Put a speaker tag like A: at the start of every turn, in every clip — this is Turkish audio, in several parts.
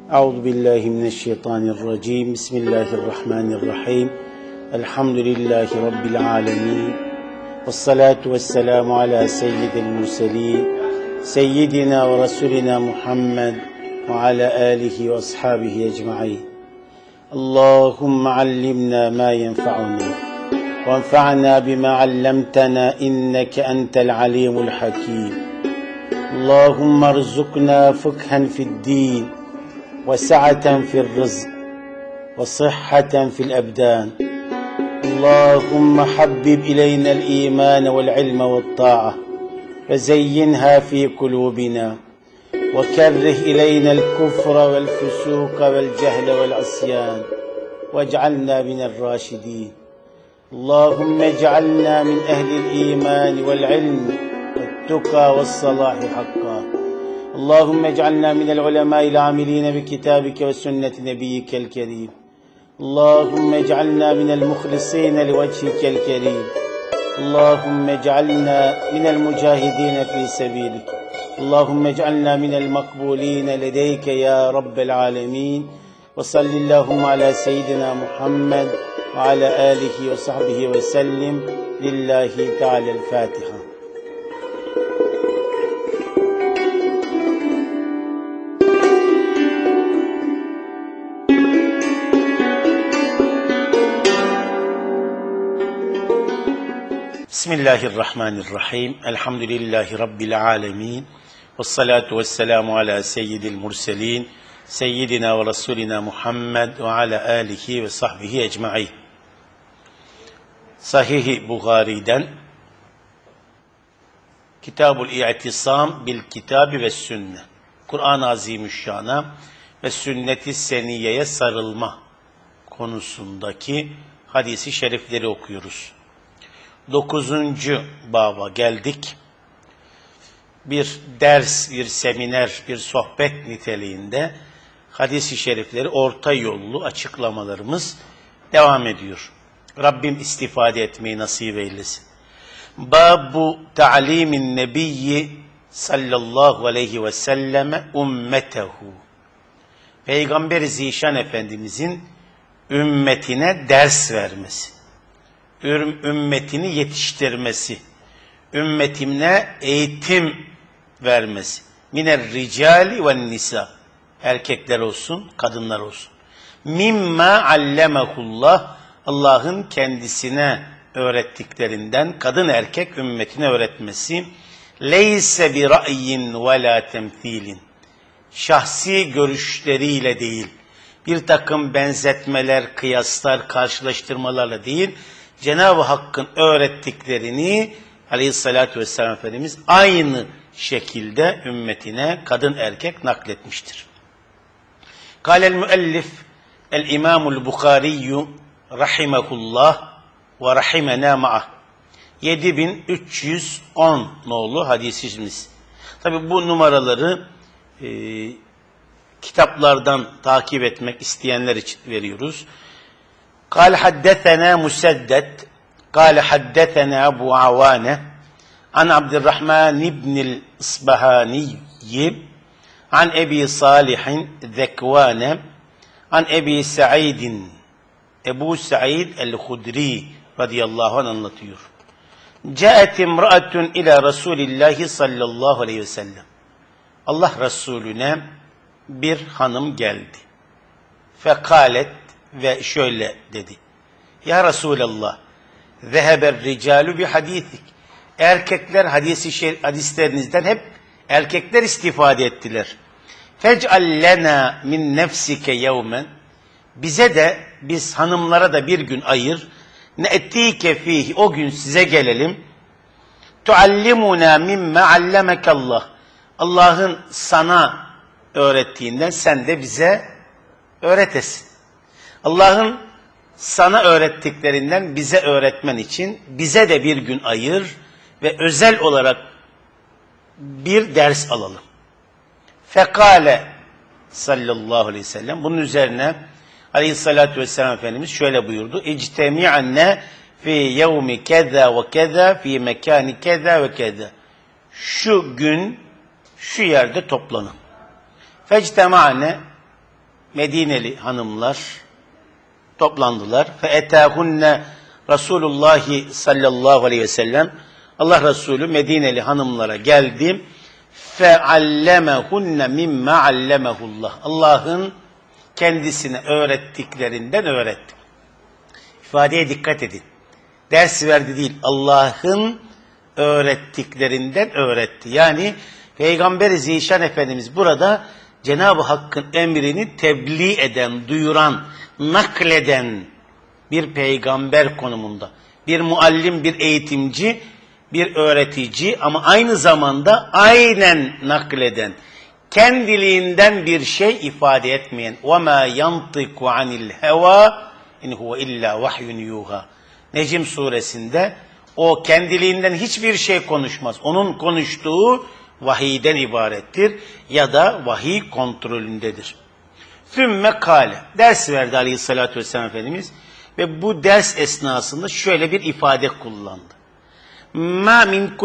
A: Euzu billahi mineşşeytanirracim. Bismillahirrahmanirrahim. Elhamdülillahi rabbil alamin. Ves salatu vesselamu ala seyyidil murselin. Seyyidina ve Resulina Muhammed ve ala alihi ve ashabihi ecmaîn. Allahumme allimna ma yenfa'una ve enfa'na bima 'allamtana inneke entel alimul hakim. Allahumme erzukna fıkhen fi'd-din ve sa'aten fi'r-rızk ve sıhhaten fil-ebdan. Allahumme habbib ileyna'l iman ve'l-ilme ve't-ta'ah ve zeyyinha fi kulubina ve kerrih ileyna'l kufra ve'l-fusuka ve'l-cehle ve'l-asyan ve'c'alna mine'r-raşidin. Allahumme ec'alna min ehli'l iman ve'l-ilm ve't-tuqa ve's-salahi hakka. Allahümme ec'alna minel ulemâ'il âmilîne bi kitâbike ve sünneti nebiyyikel kerîm. Allahümme ec'alna minel muhlisîne li vecihikel kerîm. Allahümme ec'alna minel mücahidîne fî sebîlik. Allahümme ec'alna minel makbûlîne ledeyke ya Rabbel âlemîn. Ve sallillâhumme alâ seyyidina Muhammed ve alâ âlihi ve sahbihi ve sellim. Lillahi Teala'l-Fâtiha. Bismillahirrahmanirrahim. Elhamdülillahi Rabbil alemin. Vessalatu vesselamu ala seyyidil murselin. Seyyidina ve Resulina Muhammed ve ala alihi ve sahbihi ecmaîn. Sahih-i Buhari'den Kitabul İ'tisam bil Kitabi ve Sünne. Kur'an-ı Azimüşşan'a ve sünnet-i seniyeye sarılma konusundaki hadisi şerifleri okuyoruz. 9. baba geldik. Bir ders, bir seminer, bir sohbet niteliğinde hadis-i şerifleri orta yollu açıklamalarımız devam ediyor. Rabbim istifade etmeyi nasip eylesin. Babu ta'limin nebiyyi sallallahu aleyhi ve selleme ummetehu. Peygamber-i Zişan Efendimizin ümmetine ders vermesi. Ümmetini yetiştirmesi, ümmetine eğitim vermesi. Miner ricali ve nisa, erkekler olsun, kadınlar olsun. Mimma allemehullah, Allah'ın kendisine öğrettiklerinden kadın erkek ümmetine öğretmesi. Leyse bi ra'yin ve la temthilin, şahsi görüşleriyle değil, bir takım benzetmeler, kıyaslar, karşılaştırmalarla değil, Cenab-ı Hakk'ın öğrettiklerini aleyhissalatü vesselam Efendimiz aynı şekilde ümmetine kadın erkek nakletmiştir. Kâlel müellif el-İmâmul Bukhariyyü rahimehullah ve rahimenâ ma'ah. 7310 nolu hadisimiz. Tabi bu numaraları kitaplardan takip etmek isteyenler için veriyoruz. قال حدثنا مسدد قال حدثنا أبو عوانة عن عبد الرحمن بن الإصبهاني عن أبي صالح ذكوان عن أبي سعيد Ebu Said el-Hudri radıyallahu anh anlatıyor. Câet imra'atun ila Resulillahi sallallahu aleyhi ve sellem. Allah Resulüne bir hanım geldi. Fekalet ve şöyle dedi. Ya Resulallah, zeheber ricalu bi hadisik. Erkekler hadislerinizden hep erkekler istifade ettiler. Fec'al lena min nefsike yevmen. Bize de, biz hanımlara da bir gün ayır. Ne'tike fihi, o gün size gelelim. Tuallimuna mimme allemekallah. Allah'ın sana öğrettiğinden sen de bize öğretesin. Allah'ın sana öğrettiklerinden bize öğretmen için bize de bir gün ayır ve özel olarak bir ders alalım. Fekale sallallahu aleyhi ve sellem, bunun üzerine aleyhissalatü vesselam Efendimiz şöyle buyurdu. İctemi'anne fi yevmi keza ve keza fi mekani keza ve keza. Şu gün şu yerde toplanın. Fectema'ne, Medineli hanımlar toplandılar. فَاَتَاهُنَّ Resulullah sallallahu aleyhi ve sellem, Allah Resulü Medineli hanımlara geldi. فَعَلَّمَهُنَّ مِمَّا عَلَّمَهُ اللّٰهِ Allah'ın kendisine öğrettiklerinden öğretti. İfadeye dikkat edin. Ders verdi değil, Allah'ın öğrettiklerinden öğretti. Yani Peygamber-i Zişan Efendimiz burada Cenab-ı Hakk'ın emrini tebliğ eden, duyuran, nakleden bir peygamber konumunda. Bir muallim, bir eğitimci, bir öğretici ama aynı zamanda aynen nakleden, kendiliğinden bir şey ifade etmeyen. وَمَا يَنْطِقُ عَنِ الْهَوَى اِنْ هُوَ اِلَّا وَحْيٌ يُوهَا Necm suresinde o kendiliğinden hiçbir şey konuşmaz. Onun konuştuğu vahiyden ibarettir ya da vahiy kontrolündedir. Sümme kâle. Ders verdi aleyhissalatü vesselam Efendimiz ve bu ders esnasında şöyle bir ifade kullandı. مَا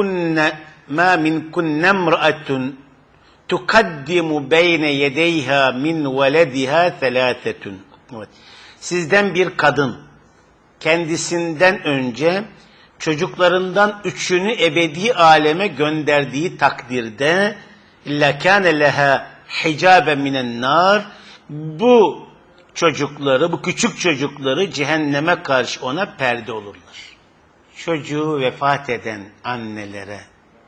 A: مِنْ كُنَّ امْرَأَةٌ تُقَدِّمُ بَيْنَ يَدَيْهَا مِنْ وَلَدِهَا ثَلَاثَةٌ Evet. Sizden bir kadın kendisinden önce çocuklarından üçünü ebedi aleme gönderdiği takdirde لَكَانَ لَهَا حِجَابًا مِنَ النَّارِ Bu çocukları, bu küçük çocukları cehenneme karşı ona perde olurlar. Çocuğu vefat eden annelere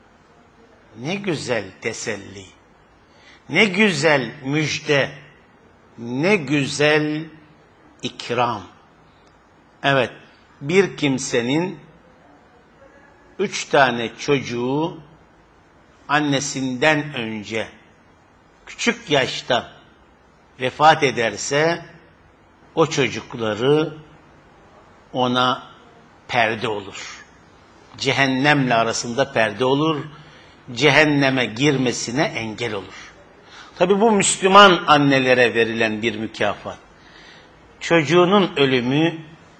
A: ne güzel teselli, ne güzel müjde, ne güzel ikram. Evet, bir kimsenin 3 tane çocuğu annesinden önce küçük yaşta vefat ederse o çocukları ona perde olur. Cehennemle arasında perde olur. Cehenneme girmesine engel olur. Tabi bu Müslüman annelere verilen bir mükafat. Çocuğunun ölümü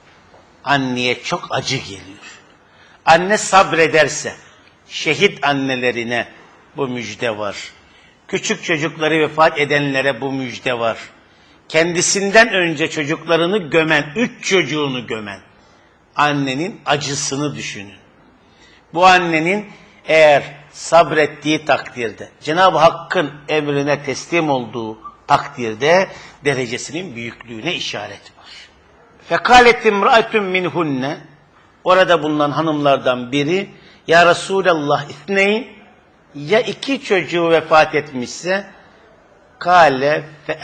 A: anneye çok acı geliyor. Anne sabrederse şehit annelerine bu müjde var. Küçük çocukları vefat edenlere bu müjde var. Kendisinden önce çocuklarını gömen, 3 çocuğunu gömen annenin acısını düşünün. Bu annenin eğer sabrettiği takdirde, Cenab-ı Hakk'ın emrine teslim olduğu takdirde derecesinin büyüklüğüne işaret var. فَقَالَتْ اِمْرَأَةٌ مِنْهُنَّ Orada bulunan hanımlardan biri, Ya Resulallah İthneyn, ya 2 çocuğu vefat etmişse, kâle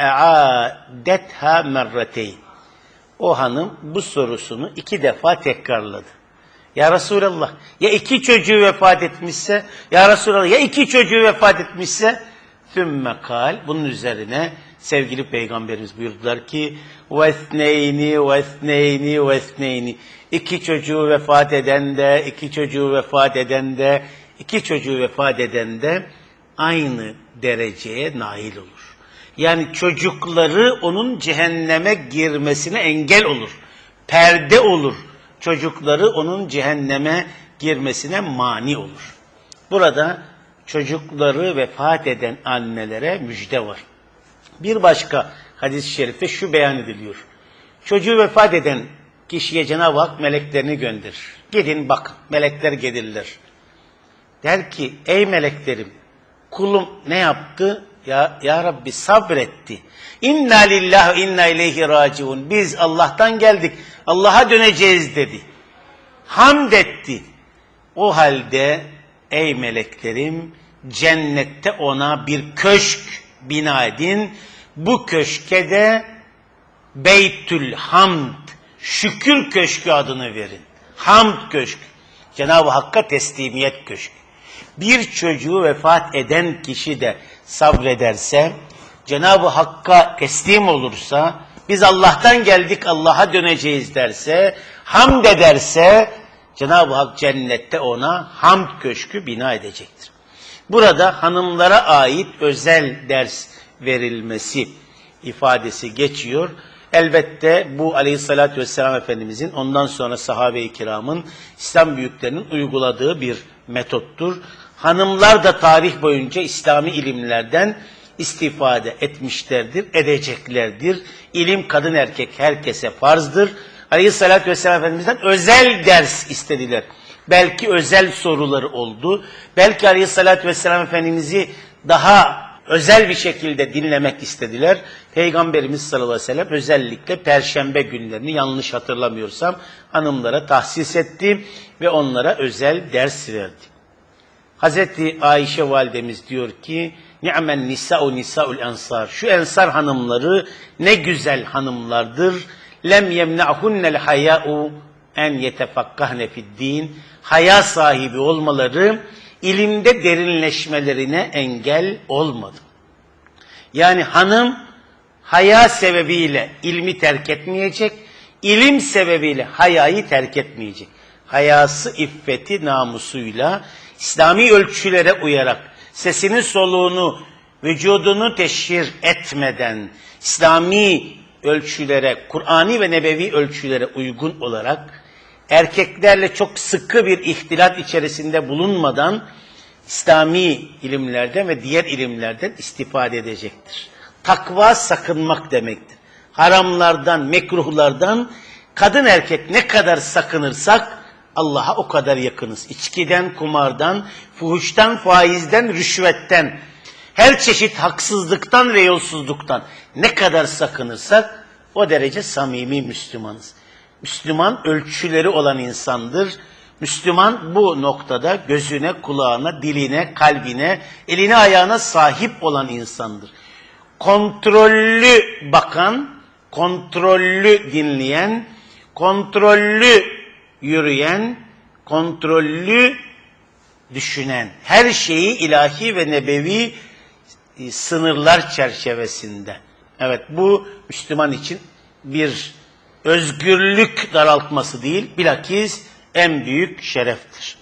A: fe'a'detha merrateyn. O hanım bu sorusunu 2 defa tekrarladı. Ya Resulallah, ya 2 çocuğu vefat etmişse, Ya Resulallah, ya 2 çocuğu vefat etmişse, sümme kal, bunun üzerine sevgili Peygamberimiz buyurdular ki, vesneyni, vesneyni, vesneyni. 2 çocuğu vefat eden de, 2 çocuğu vefat eden de, 2 çocuğu vefat eden de aynı dereceye nail olur. Yani çocukları onun cehenneme girmesine engel olur. Perde olur. Çocukları onun cehenneme girmesine mani olur. Burada çocukları vefat eden annelere müjde var. Bir başka hadis-i şerifte şu beyan ediliyor. Çocuğu vefat eden kişiye Cenab-ı Hak meleklerini gönderir. Gidin bakın, melekler gelirler. Der ki, ey meleklerim, kulum ne yaptı? Ya Rabbi sabretti. İnna lillahi inna ileyhi raciun. Biz Allah'tan geldik, Allah'a döneceğiz dedi. Hamd etti. O halde ey meleklerim, cennette ona bir köşk bina edin. Bu köşke de Beytül Hamd, şükür köşkü adını verin. Hamd köşkü. Cenab-ı Hakk'a teslimiyet köşkü. Bir çocuğu vefat eden kişi de sabrederse, Cenab-ı Hakk'a teslim olursa, biz Allah'tan geldik, Allah'a döneceğiz derse, hamd ederse, Cenab-ı Hak cennette ona hamd köşkü bina edecektir. Burada hanımlara ait özel ders verilmesi ifadesi geçiyor. Elbette bu aleyhissalatü vesselam Efendimizin, ondan sonra sahabe-i kiramın, İslam büyüklerinin uyguladığı bir metottur. Hanımlar da tarih boyunca İslami ilimlerden istifade etmişlerdir, edeceklerdir. İlim kadın erkek herkese farzdır. Aleyhissalatü vesselam Efendimiz'den özel ders istediler. Belki özel soruları oldu. Belki Aleyhissalatü vesselam Efendimiz'i daha özel bir şekilde dinlemek istediler. Peygamberimiz sallallahu aleyhi ve sellem özellikle perşembe günlerini yanlış hatırlamıyorsam hanımlara tahsis etti ve onlara özel ders verdi. Hazreti Ayşe validemiz diyor ki ni'men nisa'u nisa'ul ensar. Şu ensar hanımları ne güzel hanımlardır. Lem yemna'hunnel haya'u en yetefakkahne fi'd-din. Haya sahibi olmaları ilimde derinleşmelerine engel olmadı. Yani hanım haya sebebiyle ilmi terk etmeyecek, ilim sebebiyle hayayı terk etmeyecek. Hayası, iffeti, namusuyla İslami ölçülere uyarak, sesini soluğunu, vücudunu teşhir etmeden, İslami ölçülere, Kur'ani ve nebevi ölçülere uygun olarak, erkeklerle çok sıkı bir ihtilat içerisinde bulunmadan, İslami ilimlerden ve diğer ilimlerden istifade edecektir. Takva sakınmak demektir. Haramlardan, mekruhlardan, kadın erkek ne kadar sakınırsak, Allah'a o kadar yakınız. İçkiden, kumardan, fuhuştan, faizden, rüşvetten, her çeşit haksızlıktan ve yolsuzluktan ne kadar sakınırsak o derece samimi Müslümanız. Müslüman ölçüleri olan insandır. Müslüman bu noktada gözüne, kulağına, diline, kalbine, eline, ayağına sahip olan insandır. Kontrollü bakan, kontrollü dinleyen, kontrollü yürüyen, kontrollü düşünen, her şeyi ilahi ve nebevi sınırlar çerçevesinde. Evet, bu Müslüman için bir özgürlük daraltması değil, bilakis en büyük şereftir.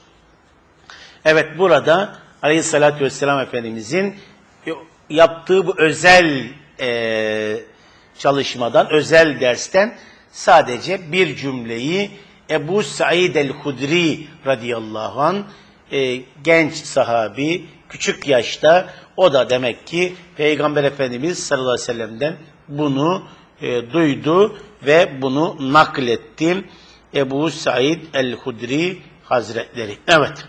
A: Evet, burada Aleyhisselatü Vesselam Efendimizin yaptığı bu özel çalışmadan, özel dersten sadece bir cümleyi Ebu Said el-Hudri radıyallahu anh, genç sahabi, küçük yaşta, o da demek ki Peygamber Efendimiz sallallahu aleyhi ve sellem'den bunu duydu ve bunu nakletti. Ebu Said el-Hudri Hazretleri. Evet.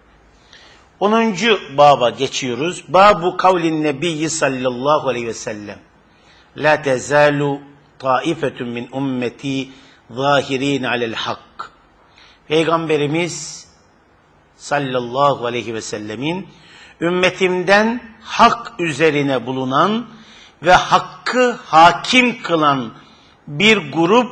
A: 10. baba geçiyoruz. Babu kavlin nebiyyi sallallahu aleyhi ve sellem. La tezalu taifetun min ummeti zahirin alel hak. Peygamberimiz sallallahu aleyhi ve sellemin ümmetimden hak üzerine bulunan ve hakkı hakim kılan bir grup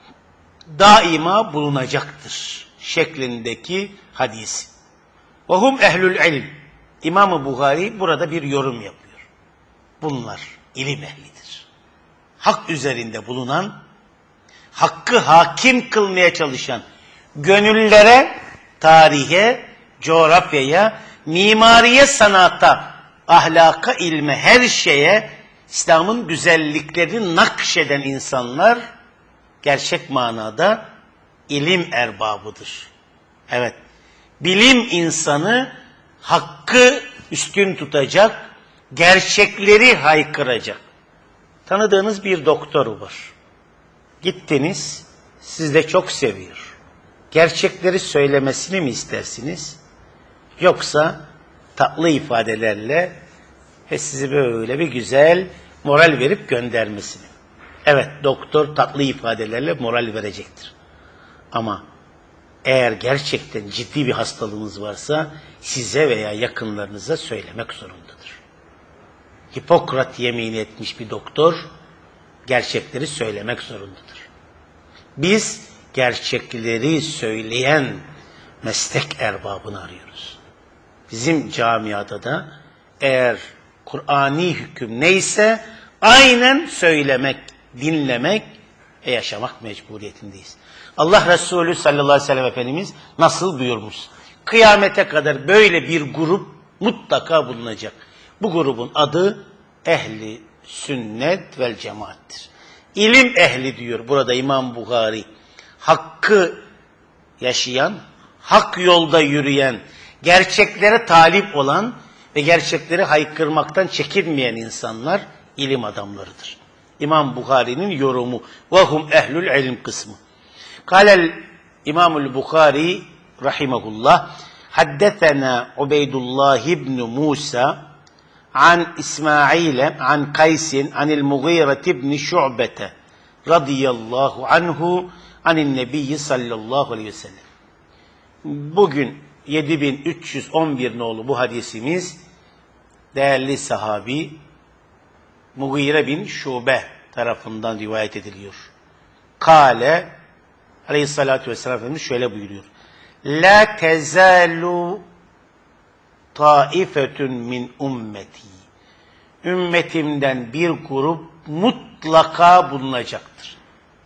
A: daima bulunacaktır şeklindeki hadis. Ve hum ehlül ilm. İmam-ı Buhari burada bir yorum yapıyor. Bunlar ilim ehlidir. Hak üzerinde bulunan, hakkı hakim kılmaya çalışan, gönüllere, tarihe, coğrafyaya, mimariye, sanata, ahlaka, ilme, her şeye İslam'ın güzelliklerini nakşeden insanlar gerçek manada ilim erbabıdır. Evet, bilim insanı hakkı üstün tutacak, gerçekleri haykıracak. Tanıdığınız bir doktor var. Gittiniz, siz de çok seviyor. Gerçekleri söylemesini mi istersiniz? Yoksa tatlı ifadelerle ve sizi böyle bir güzel moral verip göndermesini. Evet, doktor tatlı ifadelerle moral verecektir. Ama eğer gerçekten ciddi bir hastalığınız varsa size veya yakınlarınıza söylemek zorundadır. Hipokrat yemini etmiş bir doktor gerçekleri söylemek zorundadır. Biz gerçekleri söyleyen meslek erbabını arıyoruz. Bizim camiada da eğer Kur'ani hüküm neyse aynen söylemek, dinlemek ve yaşamak mecburiyetindeyiz. Allah Resulü sallallahu aleyhi ve sellem Efendimiz nasıl buyurmuş? Kıyamete kadar böyle bir grup mutlaka bulunacak. Bu grubun adı ehli sünnet vel cemaattir. İlim ehli diyor burada İmam Buhari. Hakkı yaşayan, hak yolda yürüyen, gerçeklere talip olan ve gerçekleri haykırmaktan çekinmeyen insanlar ilim adamlarıdır. İmam Bukhari'nin yorumu. وَهُمْ ehlül ilm kısmı. Kâlel İmamul Bukhari rahimahullah haddetena Ubeydullah ibn Musa an İsmail an Kaysin anil Mughire ibn Şu'bete radıyallahu anhu anin Nebiyyi sallallahu aleyhi ve sellem. Bugün 7311 nolu bu hadisimiz değerli sahabi Mughire bin Şube tarafından rivayet ediliyor. Kale aleyhissalatü vesselam Efendimiz şöyle buyuruyor. La tezalu taifetun min ümmeti. Ümmetimden bir grup mutlaka bulunacaktır.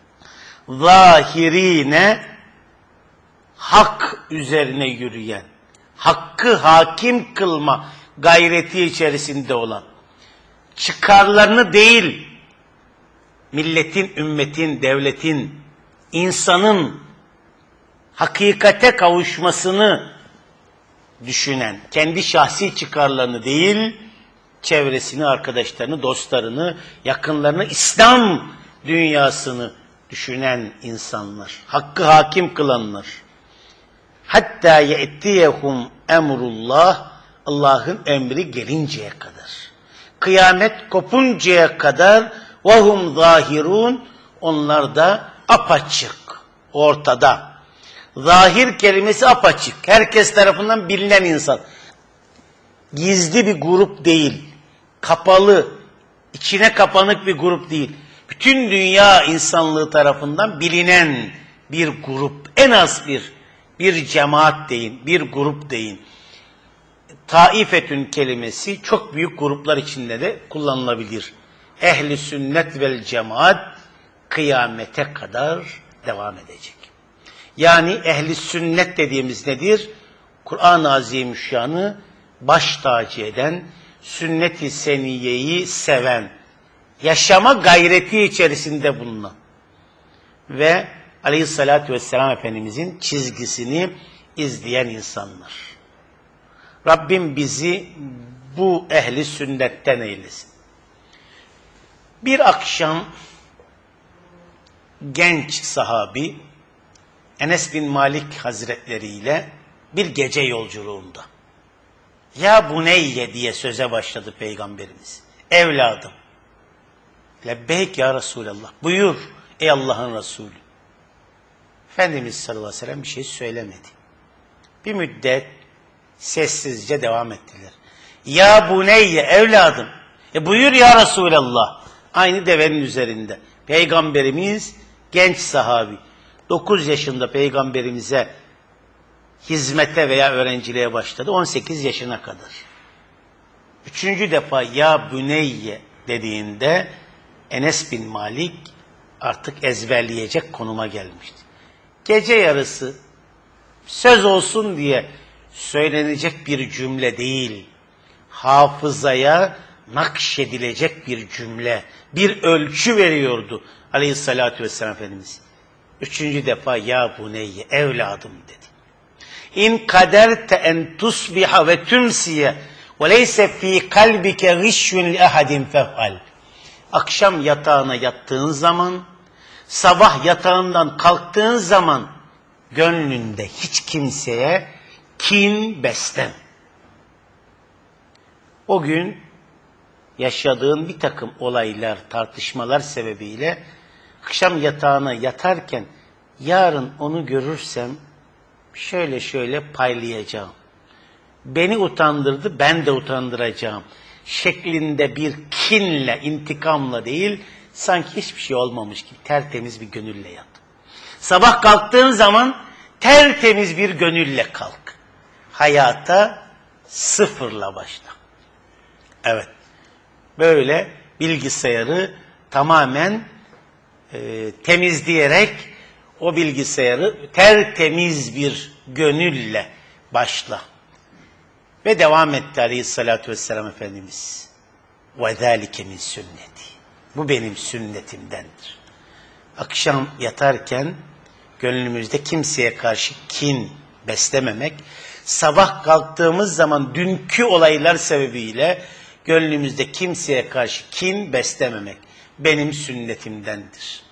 A: Zahirine hak üzerine yürüyen, hakkı hakim kılma gayreti içerisinde olan, çıkarlarını değil, milletin, ümmetin, devletin, insanın hakikate kavuşmasını düşünen, kendi şahsi çıkarlarını değil, çevresini, arkadaşlarını, dostlarını, yakınlarını, İslam dünyasını düşünen insanlar, hakkı hakim kılanlar. Hatta ye'tiyehum emrullah, Allah'ın emri gelinceye kadar. Kıyamet kopuncaya kadar vahum zahirun, onlar da apaçık, ortada. Zahir kelimesi apaçık, herkes tarafından bilinen insan. Gizli bir grup değil, kapalı, içine kapanık bir grup değil. Bütün dünya insanlığı tarafından bilinen bir grup, en az bir cemaat deyin, bir grup deyin. Taifetün kelimesi çok büyük gruplar içinde de kullanılabilir. Ehli sünnet vel cemaat kıyamete kadar devam edecek. Yani ehli sünnet dediğimiz nedir? Kur'an-ı Azimüşşan'ı baş tacı eden, sünnet-i seniyeyi seven, yaşama gayreti içerisinde bulunan ve Aleyhissalatü vesselam Efendimizin çizgisini izleyen insanlar. Rabbim bizi bu ehli sünnetten eylesin. Bir akşam genç sahabi Enes bin Malik Hazretleri ile bir gece yolculuğunda. Ya buneyye diye söze başladı Peygamberimiz. Evladım. Lebbeyk ya Resulallah. Buyur ey Allah'ın Resulü. Efendimiz sallallahu aleyhi ve sellem bir şey söylemedi. Bir müddet sessizce devam ettiler. Ya buneyye evladım. Buyur ya Resulallah. Aynı devenin üzerinde. Peygamberimiz genç sahabi. 9 yaşında Peygamberimize hizmete veya öğrenciliğe başladı. 18 yaşına kadar. 3. defa ya büneyye dediğinde Enes bin Malik artık ezberleyecek konuma gelmişti. Gece yarısı söz olsun diye söylenecek bir cümle değil, hafızaya nakşedilecek bir cümle, bir ölçü veriyordu Aleyhissalatü vesselam Efendimiz. 3. defa ya buneyye evladım dedi. İn kaderte en tusbiha ve tümsiye ve leyse fi kalbike gişyun li ahadin fef'al. Akşam yatağına yattığın zaman, sabah yatağından kalktığın zaman gönlünde hiç kimseye kin besleme. O gün yaşadığın bir takım olaylar, tartışmalar sebebiyle akşam yatağına yatarken yarın onu görürsem şöyle şöyle paylayacağım. Beni utandırdı, ben de utandıracağım şeklinde bir kinle, intikamla değil, sanki hiçbir şey olmamış gibi tertemiz bir gönülle yat. Sabah kalktığın zaman tertemiz bir gönülle kalk. Hayata sıfırla başla. Evet, böyle bilgisayarı tamamen temizleyerek o bilgisayarı tertemiz bir gönülle başla. Ve devam etti Aleyhissalatü vesselam Efendimiz. وَذَٰلِكَ مِنْ sünneti. Bu benim sünnetimdendir. Akşam yatarken gönlümüzde kimseye karşı kin beslememek, sabah kalktığımız zaman dünkü olaylar sebebiyle gönlümüzde kimseye karşı kin beslememek benim sünnetimdendir.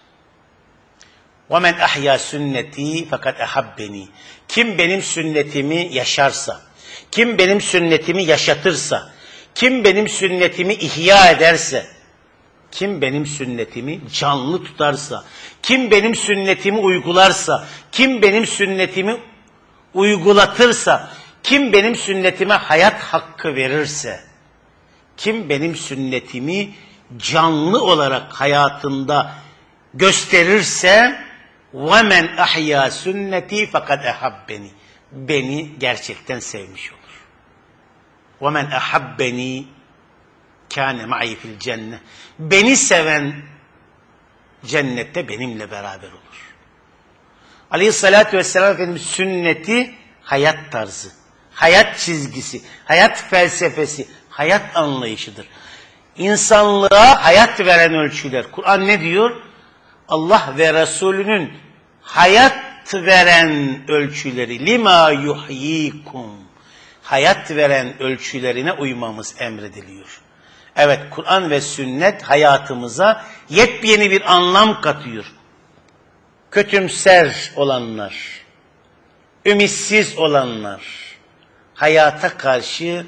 A: وَمَنْ اَحْيَا سُنَّتِي فَقَدْ اَحَبَّنِي. Kim benim sünnetimi yaşarsa, kim benim sünnetimi yaşatırsa, kim benim sünnetimi ihya ederse, kim benim sünnetimi canlı tutarsa, kim benim sünnetimi uygularsa, kim benim sünnetimi uygulatırsa, kim benim sünnetime hayat hakkı verirse, kim benim sünnetimi canlı olarak hayatında gösterirse, وَمَنْ اَحْيَا سُنَّتِي فَقَدْ اَحَبَّنِي. Beni gerçekten sevmiş olur. وَمَنْ اَحَبَّنِي كَانَ مَعِي فِي الْجَنَّةِ. Beni seven cennette benimle beraber olur. Aleyhissalatü vesselam Efendimiz sünneti hayat tarzı, hayat çizgisi, hayat felsefesi, hayat anlayışıdır. İnsanlığa hayat veren ölçüler. Kur'an ne diyor? Allah ve Resulünün hayat veren ölçüleri, lima yuhyikum, hayat veren ölçülerine uymamız emrediliyor. Evet, Kur'an ve sünnet hayatımıza yepyeni bir anlam katıyor. Kötümser olanlar, ümitsiz olanlar, hayata karşı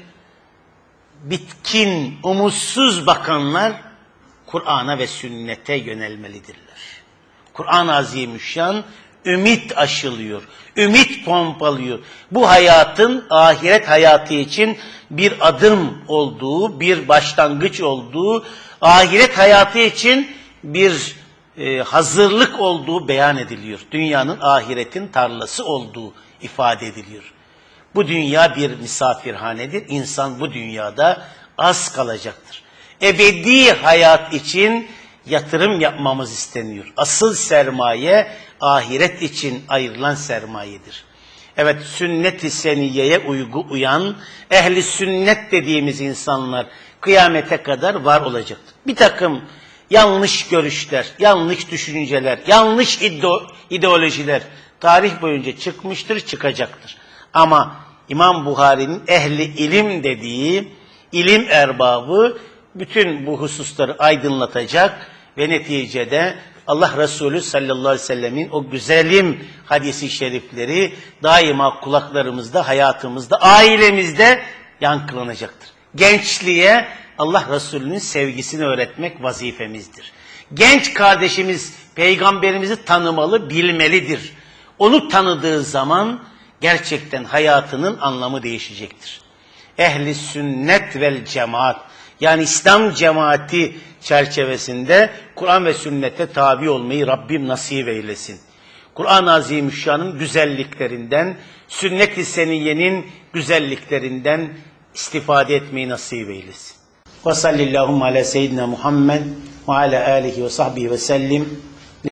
A: bitkin, umutsuz bakanlar Kur'an'a ve sünnete yönelmelidirler. Kur'an-ı Azimüşşan ümit aşılıyor, ümit pompalıyor. Bu hayatın ahiret hayatı için bir adım olduğu, bir başlangıç olduğu, ahiret hayatı için bir hazırlık olduğu beyan ediliyor. Dünyanın ahiretin tarlası olduğu ifade ediliyor. Bu dünya bir misafirhanedir. İnsan bu dünyada az kalacaktır. Ebedi hayat için yatırım yapmamız isteniyor. Asıl sermaye ahiret için ayrılan sermayedir. Evet, sünnet-i seniyeye uyan ehli sünnet dediğimiz insanlar kıyamete kadar var olacaktır. Bir takım yanlış görüşler, yanlış düşünceler, yanlış ideolojiler tarih boyunca çıkmıştır, çıkacaktır. Ama İmam Buhari'nin ehli ilim dediği ilim erbabı bütün bu hususları aydınlatacak ve neticede Allah Resulü sallallahu aleyhi ve sellemin o güzelim hadisi şerifleri daima kulaklarımızda, hayatımızda, ailemizde yankılanacaktır. Gençliğe Allah Resulü'nün sevgisini öğretmek vazifemizdir. Genç kardeşimiz Peygamberimizi tanımalı, bilmelidir. Onu tanıdığı zaman gerçekten hayatının anlamı değişecektir. Ehli sünnet vel cemaat, yani İslam cemaati çerçevesinde Kur'an ve sünnete tabi olmayı Rabbim nasip eylesin. Kur'an-ı Azimüşşan'ın güzelliklerinden, sünnet-i seniyyenin güzelliklerinden istifade etmeyi nasip eylesin. Ve sallallahu ala seyyidina Muhammed ve ala alihi ve sahbihi ve sellim.